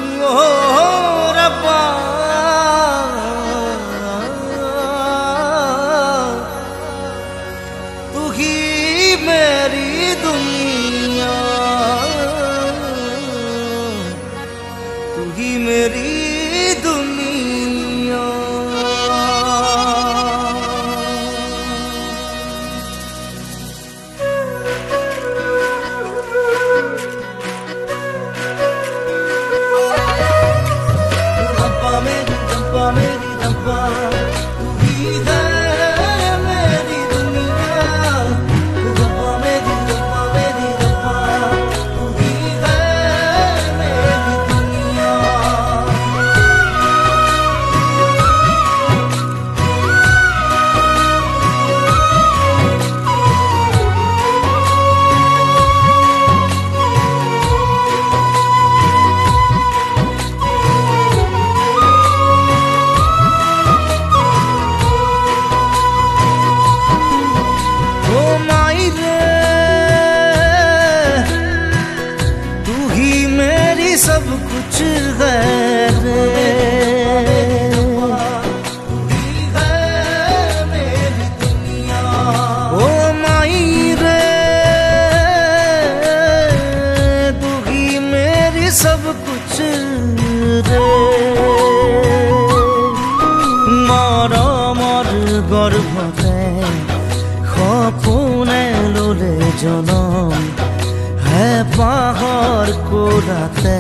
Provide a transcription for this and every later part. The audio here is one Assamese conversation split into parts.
रब्बा तू ही मेरी दुनिया तू ही मेरी दुनिया मेरी रब्बा तू ही है मेरी दुनिया रब्बा मेरी रब्बा तू ही है मेरी दुनिया सब कुछ है रे तू ही है मेरी दुनिया ओ माई रे तू ही मेरी सब कुछ रे মৰমৰ গৰ্ভতে সপোনে ললে জনম হেঁপাহৰ কোলাতে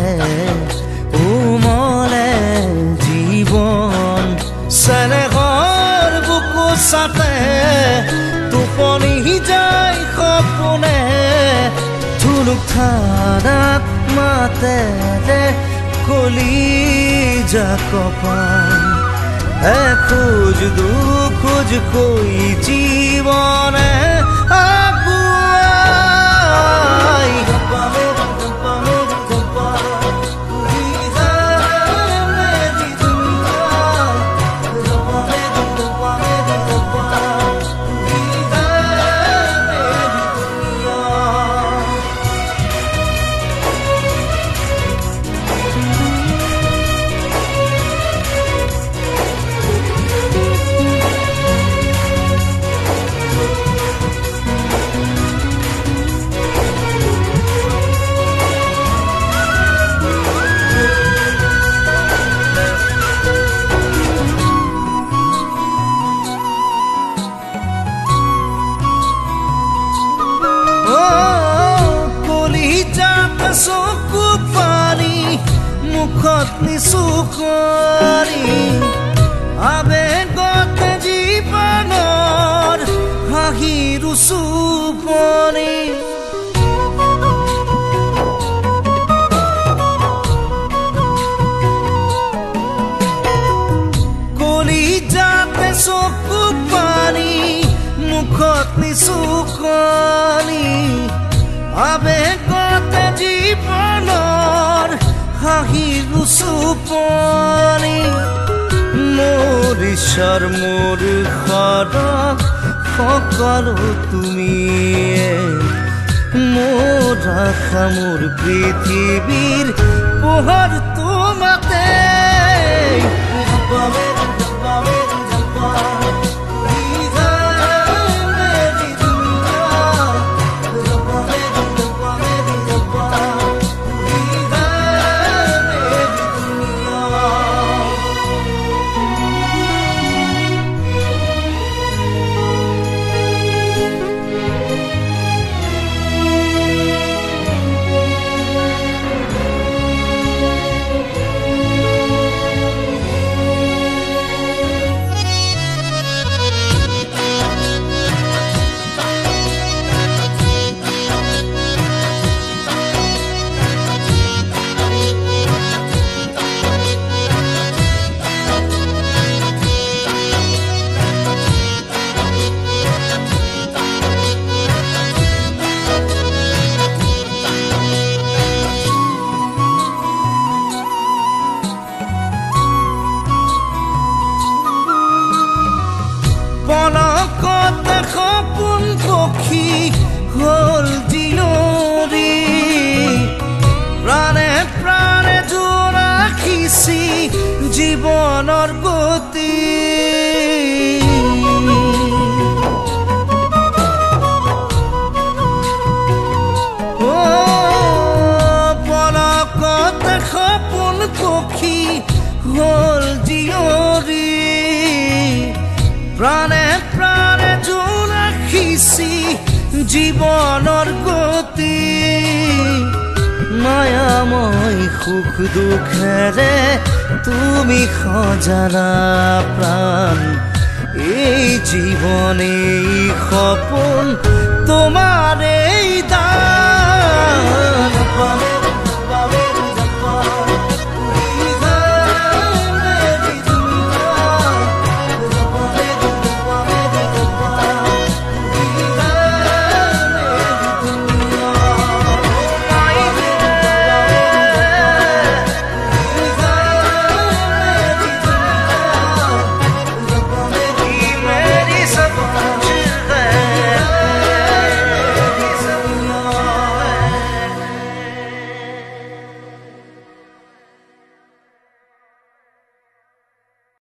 উমলে জীৱন চেনেহৰ বুকু চাতে টোপনি যায় সপোনে ধুনুক ধাৰাত মাতে কলিজা কপাল খোজ দুখোজ কৈ জীৱনে আগুৱাই চকু পানী মুখত নিচুকৰি আবেগতে জীৱনৰ হাঁহিৰ চুপনি কলিজাতে চকু পানী মুখত নিচুকৰি আবেগতে জীৱনৰ হাঁহিৰ চুপনি মোৰ ঈশ্বৰ মোৰ সৰগ সকলো তুমিয়ে মোৰ আশা মোৰ পৃথিৱীৰ পোহৰ তোমাতে জীৱনৰ গতি পলকতে সপোন পক্ষী হ'ল জীয়ৰী প্ৰাণে প্ৰাণে জোৰ ৰাখিছি জীৱনৰ গতি মায়াময় সুখ দুখেৰে তুমি সজালা প্ৰাণ এই জীৱন এই সপোন তোমাৰে